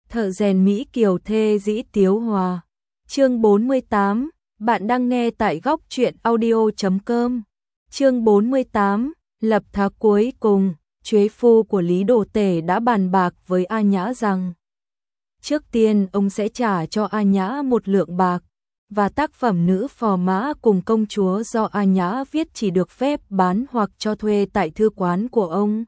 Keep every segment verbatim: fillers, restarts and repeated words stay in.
Thợ rèn Mỹ Kiều thê dĩ tiếu hòa. Chương bốn mươi tám, bạn đang nghe tại góc truyện audio chấm com. Chương bốn mươi tám, lập thác cuối cùng, Chuế phu của Lý Đồ Tể đã bàn bạc với A Nhã rằng trước tiên ông sẽ trả cho A Nhã một lượng bạc, và tác phẩm Nữ Phò Mã cùng Công Chúa do A Nhã viết chỉ được phép bán hoặc cho thuê tại thư quán của ông.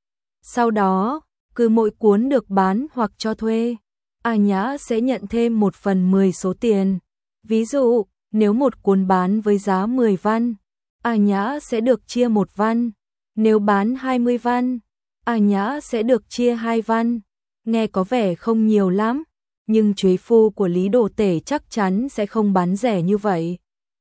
Sau đó, cứ mỗi cuốn được bán hoặc cho thuê, A Nhã sẽ nhận thêm một phần mười số tiền. Ví dụ, nếu một cuốn bán với giá mười văn, A Nhã sẽ được chia một văn. Nếu bán hai mươi văn, A Nhã sẽ được chia hai văn. Nghe có vẻ không nhiều lắm, nhưng chuế phu của Lý Đồ Tể chắc chắn sẽ không bán rẻ như vậy.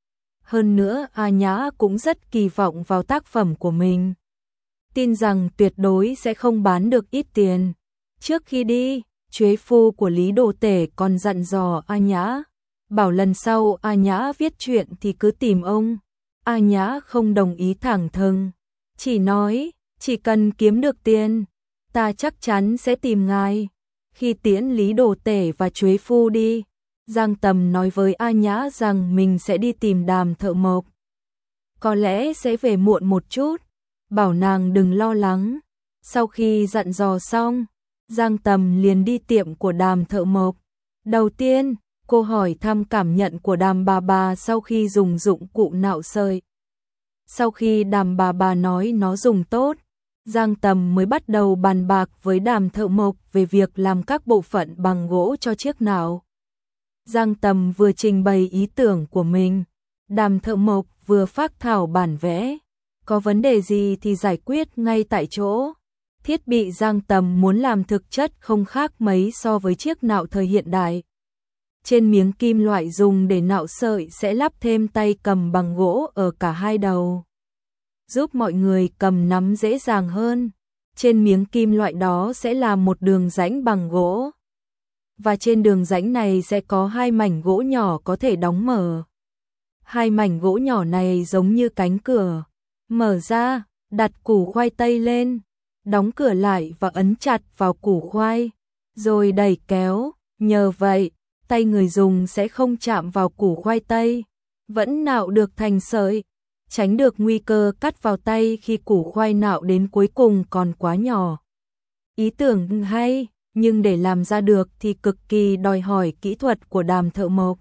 Hơn nữa, A Nhã cũng rất kỳ vọng vào tác phẩm của mình, tin rằng tuyệt đối sẽ không bán được ít tiền. Trước khi đi, chuế phu của Lý Đồ Tể còn dặn dò A Nhã, bảo lần sau A Nhã viết chuyện thì cứ tìm ông. A Nhã không đồng ý thẳng thừng, chỉ nói, chỉ cần kiếm được tiền, ta chắc chắn sẽ tìm ngài. Khi tiễn Lý Đồ Tể và chuế phu đi, Giang Tầm nói với A Nhã rằng mình sẽ đi tìm Đàm Thợ Mộc. Có lẽ sẽ về muộn một chút, bảo nàng đừng lo lắng. Sau khi dặn dò xong, Giang Tầm liền đi tiệm của Đàm Thợ Mộc. Đầu tiên, cô hỏi thăm cảm nhận của Đàm bà bà sau khi dùng dụng cụ nạo sợi. Sau khi Đàm bà bà nói nó dùng tốt, Giang Tầm mới bắt đầu bàn bạc với Đàm Thợ Mộc về việc làm các bộ phận bằng gỗ cho chiếc nạo. Giang Tầm vừa trình bày ý tưởng của mình, Đàm Thợ Mộc vừa phác thảo bản vẽ. Có vấn đề gì thì giải quyết ngay tại chỗ. Thiết bị Giang Tầm muốn làm thực chất không khác mấy so với chiếc nạo thời hiện đại. Trên miếng kim loại dùng để nạo sợi sẽ lắp thêm tay cầm bằng gỗ ở cả hai đầu, giúp mọi người cầm nắm dễ dàng hơn. Trên miếng kim loại đó sẽ là một đường rãnh bằng gỗ, và trên đường rãnh này sẽ có hai mảnh gỗ nhỏ có thể đóng mở. Hai mảnh gỗ nhỏ này giống như cánh cửa, mở ra, đặt củ khoai tây lên, đóng cửa lại và ấn chặt vào củ khoai, rồi đẩy kéo. Nhờ vậy, tay người dùng sẽ không chạm vào củ khoai tây, vẫn nạo được thành sợi, tránh được nguy cơ cắt vào tay khi củ khoai nạo đến cuối cùng còn quá nhỏ. Ý tưởng hay, nhưng để làm ra được thì cực kỳ đòi hỏi kỹ thuật của Đàm Thợ Mộc.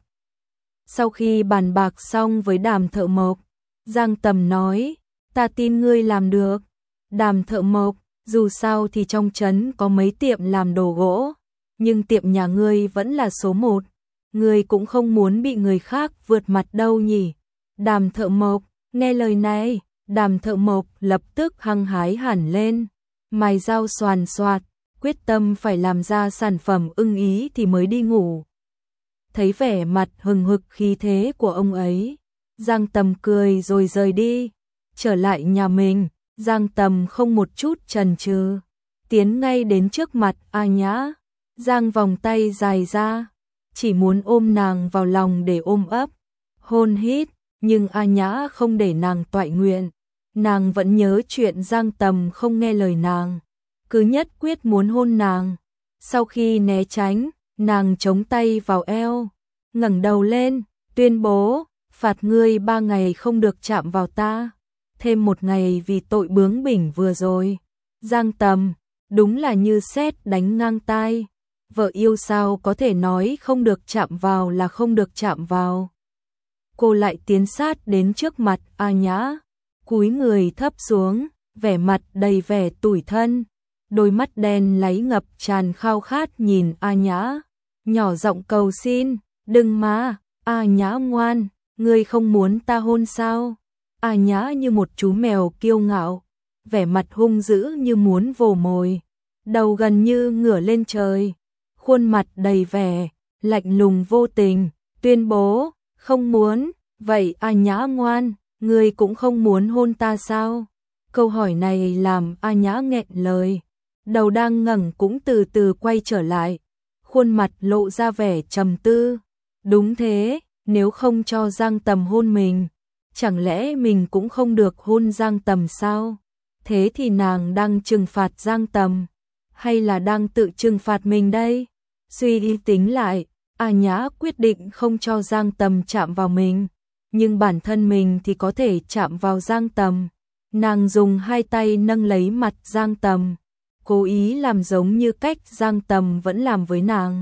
Sau khi bàn bạc xong với Đàm Thợ Mộc, Giang Tầm nói, ta tin ngươi làm được. Đàm Thợ Mộc, dù sao thì trong trấn có mấy tiệm làm đồ gỗ, nhưng tiệm nhà ngươi vẫn là số một. Ngươi cũng không muốn bị người khác vượt mặt đâu nhỉ? Đàm Thợ Mộc, nghe lời này, Đàm Thợ Mộc lập tức hăng hái hẳn lên, mày dao xoàn xoạt, quyết tâm phải làm ra sản phẩm ưng ý thì mới đi ngủ. Thấy vẻ mặt hừng hực khí thế của ông ấy, Giang Tầm cười rồi rời đi. Trở lại nhà mình, Giang Tầm không một chút chần chừ, tiến ngay đến trước mặt A Nhã, giang vòng tay dài ra, chỉ muốn ôm nàng vào lòng để ôm ấp, hôn hít, nhưng A Nhã không để nàng toại nguyện. Nàng vẫn nhớ chuyện Giang Tầm không nghe lời nàng, cứ nhất quyết muốn hôn nàng. Sau khi né tránh, nàng chống tay vào eo, ngẩng đầu lên, tuyên bố, phạt ngươi ba ngày không được chạm vào ta, thêm một ngày vì tội bướng bỉnh vừa rồi. Giang Tầm, đúng là như sét đánh ngang tai. Vợ yêu sao có thể nói không được chạm vào là không được chạm vào. Cô lại tiến sát đến trước mặt A Nhã, cúi người thấp xuống, vẻ mặt đầy vẻ tủi thân, đôi mắt đen láy ngập tràn khao khát nhìn A Nhã, nhỏ giọng cầu xin, đừng mà, A Nhã ngoan, ngươi không muốn ta hôn sao? A Nhã như một chú mèo kiêu ngạo, vẻ mặt hung dữ như muốn vồ mồi, đầu gần như ngửa lên trời, khuôn mặt đầy vẻ lạnh lùng vô tình, tuyên bố, không muốn. Vậy A Nhã ngoan, ngươi cũng không muốn hôn ta sao? Câu hỏi này làm A Nhã nghẹn lời, đầu đang ngẩng cũng từ từ quay trở lại, khuôn mặt lộ ra vẻ trầm tư. Đúng thế, nếu không cho Giang Tầm hôn mình, chẳng lẽ mình cũng không được hôn Giang Tầm sao? Thế thì nàng đang trừng phạt Giang Tầm, hay là đang tự trừng phạt mình đây? Suy đi tính lại, A Nhã quyết định không cho Giang Tầm chạm vào mình, nhưng bản thân mình thì có thể chạm vào Giang Tầm. Nàng dùng hai tay nâng lấy mặt Giang Tầm, cố ý làm giống như cách Giang Tầm vẫn làm với nàng.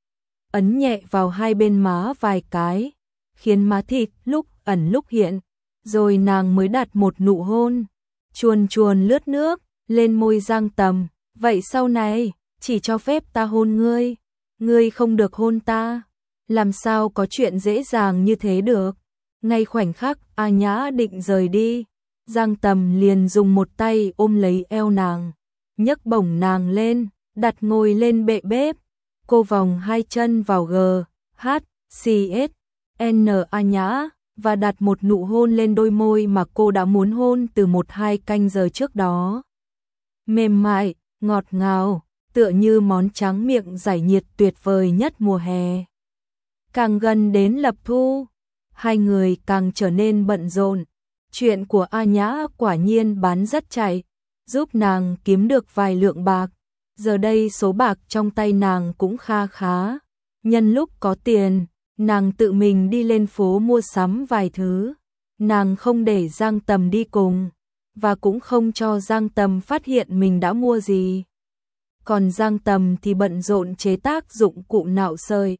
Ấn nhẹ vào hai bên má vài cái, khiến má thịt lúc ẩn lúc hiện, rồi nàng mới đặt một nụ hôn, chuồn chuồn lướt nước, lên môi Giang Tầm. Vậy sau này, chỉ cho phép ta hôn ngươi, ngươi không được hôn ta. Làm sao có chuyện dễ dàng như thế được. Ngay khoảnh khắc A Nhã định rời đi, Giang Tầm liền dùng một tay ôm lấy eo nàng, nhấc bổng nàng lên, đặt ngồi lên bệ bếp. Cô vòng hai chân vào G, H, C, S, N A Nhã và đặt một nụ hôn lên đôi môi mà cô đã muốn hôn từ một hai canh giờ trước đó. Mềm mại, ngọt ngào, tựa như món tráng miệng giải nhiệt tuyệt vời nhất mùa hè. Càng gần đến lập thu, hai người càng trở nên bận rộn. Chuyện của A Nhã quả nhiên bán rất chạy, giúp nàng kiếm được vài lượng bạc. Giờ đây số bạc trong tay nàng cũng kha khá. Nhân lúc có tiền, nàng tự mình đi lên phố mua sắm vài thứ. Nàng không để Giang Tầm đi cùng, và cũng không cho Giang Tầm phát hiện mình đã mua gì. Còn Giang Tầm thì bận rộn chế tác dụng cụ nạo sợi.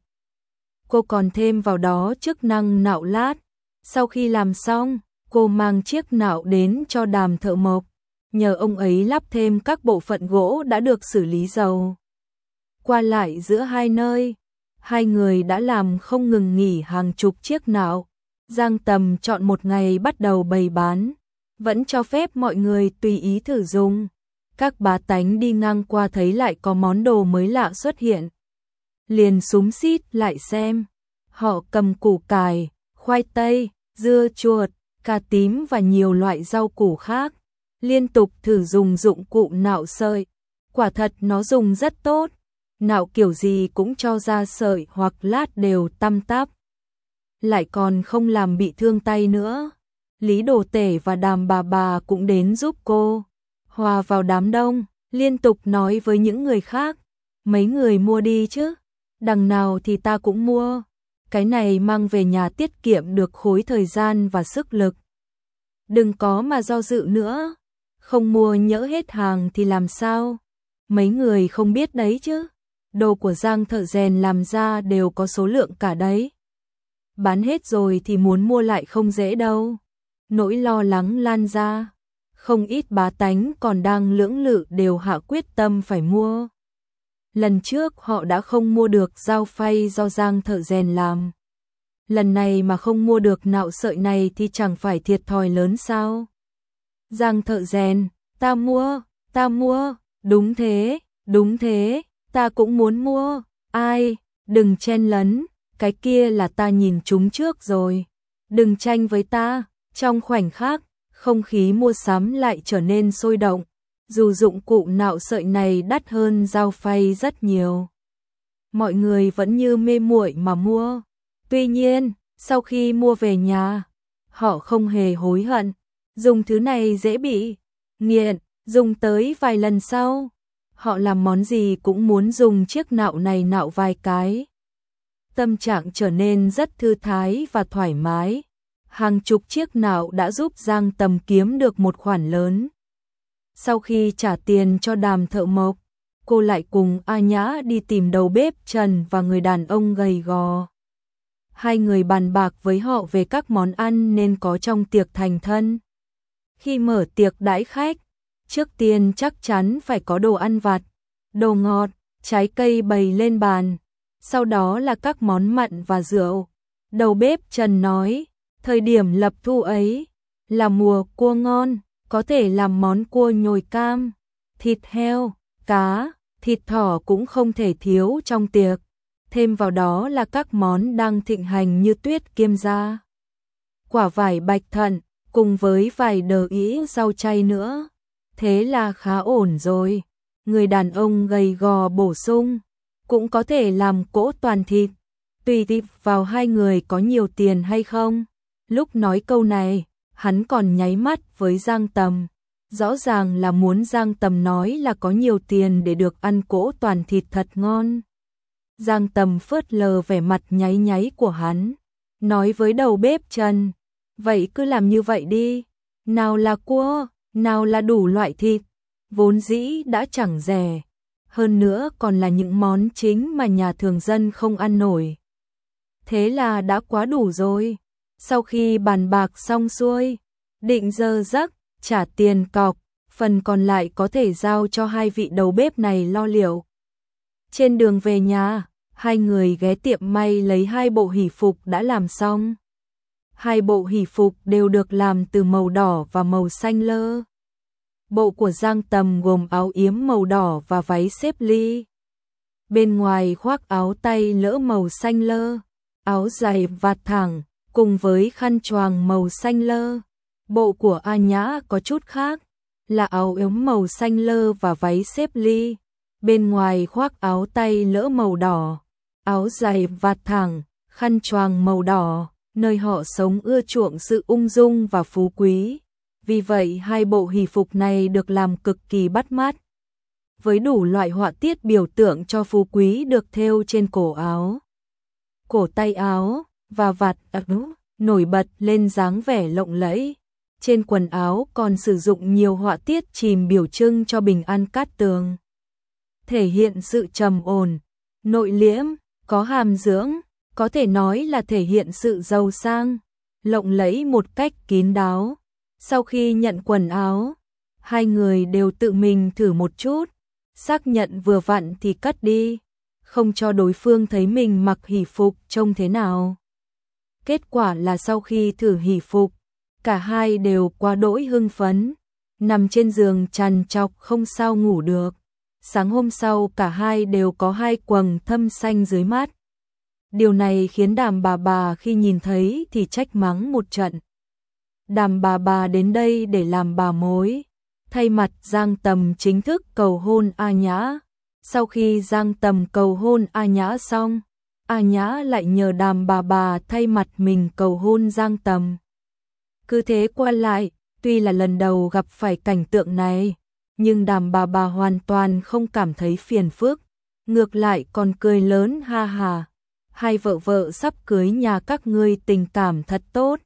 Cô còn thêm vào đó chức năng nạo lát. Sau khi làm xong, cô mang chiếc nạo đến cho Đàm thợ mộc, nhờ ông ấy lắp thêm các bộ phận gỗ đã được xử lý dầu. Qua lại giữa hai nơi, hai người đã làm không ngừng nghỉ hàng chục chiếc nạo. Giang Tầm chọn một ngày bắt đầu bày bán, vẫn cho phép mọi người tùy ý thử dùng. Các bá tánh đi ngang qua thấy lại có món đồ mới lạ xuất hiện, liền xúm xít lại xem. Họ cầm củ cải, khoai tây, dưa chuột, cà tím và nhiều loại rau củ khác, liên tục thử dùng dụng cụ nạo sợi. Quả thật nó dùng rất tốt, nạo kiểu gì cũng cho ra sợi hoặc lát đều tăm tắp, lại còn không làm bị thương tay nữa. Lý Đồ Tể và Đàm bà bà cũng đến giúp cô, hòa vào đám đông, liên tục nói với những người khác, mấy người mua đi chứ, đằng nào thì ta cũng mua, cái này mang về nhà tiết kiệm được khối thời gian và sức lực. Đừng có mà do dự nữa, không mua nhỡ hết hàng thì làm sao, mấy người không biết đấy chứ, đồ của Giang thợ rèn làm ra đều có số lượng cả đấy. Bán hết rồi thì muốn mua lại không dễ đâu. Nỗi lo lắng lan ra, không ít bá tánh còn đang lưỡng lự đều hạ quyết tâm phải mua. Lần trước họ đã không mua được dao phay do Giang thợ rèn làm. Lần này mà không mua được nạo sợi này thì chẳng phải thiệt thòi lớn sao? Giang thợ rèn, ta mua, ta mua, đúng thế, đúng thế, ta cũng muốn mua. Ai, đừng chen lấn, cái kia là ta nhìn chúng trước rồi, đừng tranh với ta. Trong khoảnh khắc, không khí mua sắm lại trở nên sôi động, dù dụng cụ nạo sợi này đắt hơn dao phay rất nhiều. Mọi người vẫn như mê muội mà mua. Tuy nhiên, sau khi mua về nhà, họ không hề hối hận. Dùng thứ này dễ bị nghiện, dùng tới vài lần sau, họ làm món gì cũng muốn dùng chiếc nạo này nạo vài cái. Tâm trạng trở nên rất thư thái và thoải mái. Hàng chục chiếc nạo đã giúp Giang Tầm kiếm được một khoản lớn. Sau khi trả tiền cho Đàm thợ mộc, cô lại cùng A Nhã đi tìm đầu bếp Trần và người đàn ông gầy gò. Hai người bàn bạc với họ về các món ăn nên có trong tiệc thành thân. Khi mở tiệc đãi khách, trước tiên chắc chắn phải có đồ ăn vặt, đồ ngọt, trái cây bày lên bàn, sau đó là các món mặn và rượu. Đầu bếp Trần nói, thời điểm lập thu ấy là mùa cua ngon, có thể làm món cua nhồi cam, thịt heo, cá, thịt thỏ cũng không thể thiếu trong tiệc. Thêm vào đó là các món đang thịnh hành như tuyết kiêm gia, quả vải bạch thận, cùng với vài đờ ĩ rau chay nữa. Thế là khá ổn rồi. Người đàn ông gầy gò bổ sung, cũng có thể làm cỗ toàn thịt, tùy tiếp vào hai người có nhiều tiền hay không. Lúc nói câu này, hắn còn nháy mắt với Giang Tầm, rõ ràng là muốn Giang Tầm nói là có nhiều tiền để được ăn cỗ toàn thịt thật ngon. Giang Tầm phớt lờ vẻ mặt nháy nháy của hắn, nói với đầu bếp Trần, vậy cứ làm như vậy đi, nào là cua, nào là đủ loại thịt, vốn dĩ đã chẳng rẻ, hơn nữa còn là những món chính mà nhà thường dân không ăn nổi. Thế là đã quá đủ rồi. Sau khi bàn bạc xong xuôi, định giờ giấc, trả tiền cọc, phần còn lại có thể giao cho hai vị đầu bếp này lo liệu. Trên đường về nhà, hai người ghé tiệm may lấy hai bộ hỷ phục đã làm xong. Hai bộ hỷ phục đều được làm từ màu đỏ và màu xanh lơ. Bộ của Giang Tầm gồm áo yếm màu đỏ và váy xếp ly. Bên ngoài khoác áo tay lỡ màu xanh lơ, áo dài vạt thẳng, cùng với khăn choàng màu xanh lơ. Bộ của A Nhã có chút khác, là áo yếm màu xanh lơ và váy xếp ly. Bên ngoài khoác áo tay lỡ màu đỏ, áo dài vạt thẳng, khăn choàng màu đỏ, nơi họ sống ưa chuộng sự ung dung và phú quý. Vì vậy hai bộ hỷ phục này được làm cực kỳ bắt mắt, với đủ loại họa tiết biểu tượng cho phú quý được thêu trên cổ áo, cổ tay áo và vạt áo, nổi bật lên dáng vẻ lộng lẫy. Trên quần áo còn sử dụng nhiều họa tiết chìm biểu trưng cho bình an cát tường, thể hiện sự trầm ổn, nội liễm, có hàm dưỡng, có thể nói là thể hiện sự giàu sang, lộng lẫy một cách kín đáo. Sau khi nhận quần áo, hai người đều tự mình thử một chút, xác nhận vừa vặn thì cất đi, không cho đối phương thấy mình mặc hỷ phục trông thế nào. Kết quả là sau khi thử hỷ phục, cả hai đều quá đỗi hưng phấn, nằm trên giường trằn trọc không sao ngủ được. Sáng hôm sau cả hai đều có hai quầng thâm xanh dưới mắt. Điều này khiến Đàm bà bà khi nhìn thấy thì trách mắng một trận. Đàm bà bà đến đây để làm bà mối, thay mặt Giang Tầm chính thức cầu hôn A Nhã. Sau khi Giang Tầm cầu hôn A Nhã xong, A Nhã lại nhờ Đàm bà bà thay mặt mình cầu hôn Giang Tầm. Cứ thế qua lại, tuy là lần đầu gặp phải cảnh tượng này, nhưng Đàm bà bà hoàn toàn không cảm thấy phiền phức, ngược lại còn cười lớn ha ha. Hai vợ vợ sắp cưới nhà các ngươi tình cảm thật tốt.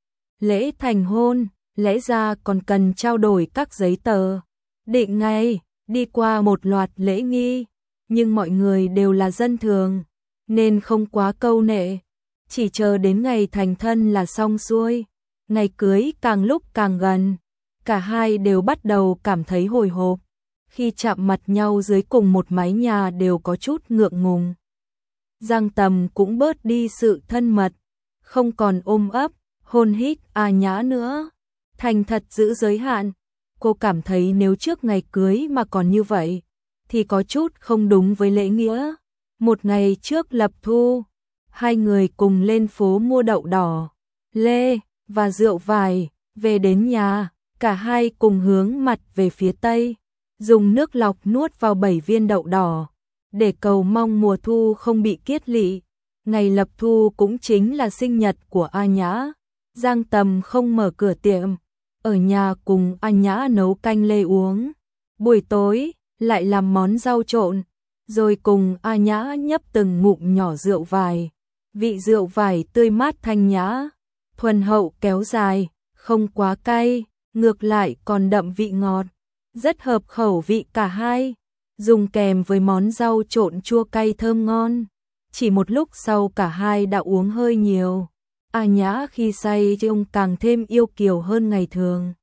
Lễ thành hôn, lẽ ra còn cần trao đổi các giấy tờ, định ngày, đi qua một loạt lễ nghi, nhưng mọi người đều là dân thường, nên không quá câu nệ, chỉ chờ đến ngày thành thân là xong xuôi. Ngày cưới càng lúc càng gần, cả hai đều bắt đầu cảm thấy hồi hộp, khi chạm mặt nhau dưới cùng một mái nhà đều có chút ngượng ngùng. Giang Tầm cũng bớt đi sự thân mật, không còn ôm ấp, hôn hít A Nhã nữa, thành thật giữ giới hạn. Cô cảm thấy nếu trước ngày cưới mà còn như vậy, thì có chút không đúng với lễ nghĩa. Một ngày trước lập thu, hai người cùng lên phố mua đậu đỏ, lê và rượu vải, về đến nhà, cả hai cùng hướng mặt về phía tây, dùng nước lọc nuốt vào bảy viên đậu đỏ, để cầu mong mùa thu không bị kiết lỵ. Ngày lập thu cũng chính là sinh nhật của A Nhã. Giang Tầm không mở cửa tiệm, ở nhà cùng A Nhã nấu canh lê uống. Buổi tối, lại làm món rau trộn, rồi cùng A Nhã nhấp từng ngụm nhỏ rượu vải. Vị rượu vải tươi mát thanh nhã, thuần hậu kéo dài, không quá cay, ngược lại còn đậm vị ngọt, rất hợp khẩu vị cả hai. Dùng kèm với món rau trộn chua cay thơm ngon. Chỉ một lúc sau cả hai đã uống hơi nhiều. A Nhã khi say trông càng thêm yêu kiều hơn ngày thường,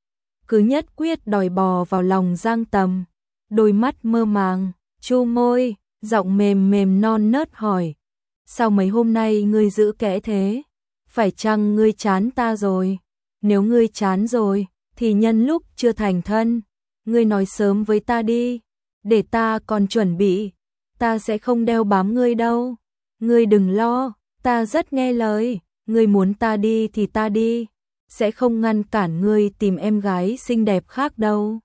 cứ nhất quyết đòi bò vào lòng Giang Tầm. Đôi mắt mơ màng, chu môi, giọng mềm mềm non nớt hỏi: sao mấy hôm nay ngươi giữ kẽ thế? Phải chăng ngươi chán ta rồi? Nếu ngươi chán rồi, thì nhân lúc chưa thành thân, ngươi nói sớm với ta đi, để ta còn chuẩn bị. Ta sẽ không đeo bám ngươi đâu. Ngươi đừng lo, ta rất nghe lời. Ngươi muốn ta đi thì ta đi, sẽ không ngăn cản ngươi tìm em gái xinh đẹp khác đâu.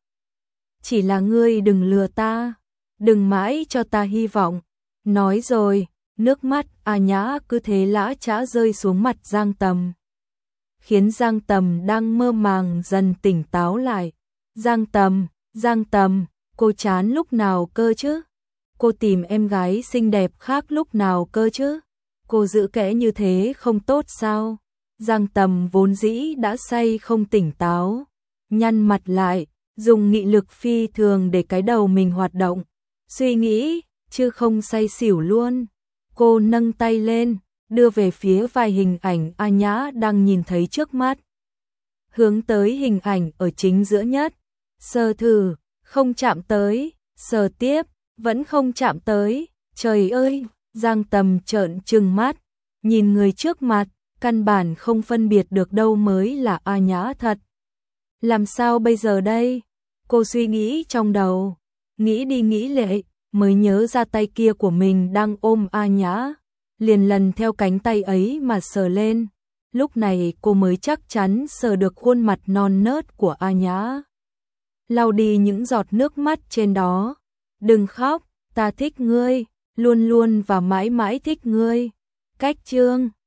Chỉ là ngươi đừng lừa ta, đừng mãi cho ta hy vọng. Nói rồi, nước mắt A Nhã cứ thế lã chã rơi xuống mặt Giang Tầm, khiến Giang Tầm đang mơ màng dần tỉnh táo lại. Giang Tầm, Giang Tầm, cô chán lúc nào cơ chứ? cô tìm em gái xinh đẹp khác lúc nào cơ chứ? Cô giữ kẽ như thế không tốt sao? Giang Tầm vốn dĩ đã say không tỉnh táo, nhăn mặt lại, dùng nghị lực phi thường để cái đầu mình hoạt động, suy nghĩ, chứ không say xỉu luôn. Cô nâng tay lên, đưa về phía vài hình ảnh A Nhã đang nhìn thấy trước mắt. Hướng tới hình ảnh ở chính giữa nhất, sờ thử, không chạm tới, sờ tiếp, vẫn không chạm tới. Trời ơi, Giang Tầm trợn trừng mắt, nhìn người trước mặt, căn bản không phân biệt được đâu mới là A Nhã thật. Làm sao bây giờ đây? Cô suy nghĩ trong đầu, nghĩ đi nghĩ lại, mới nhớ ra tay kia của mình đang ôm A Nhã, liền lần theo cánh tay ấy mà sờ lên. Lúc này cô mới chắc chắn sờ được khuôn mặt non nớt của A Nhã. Lau đi những giọt nước mắt trên đó. Đừng khóc, ta thích ngươi, luôn luôn và mãi mãi thích ngươi. Cách chương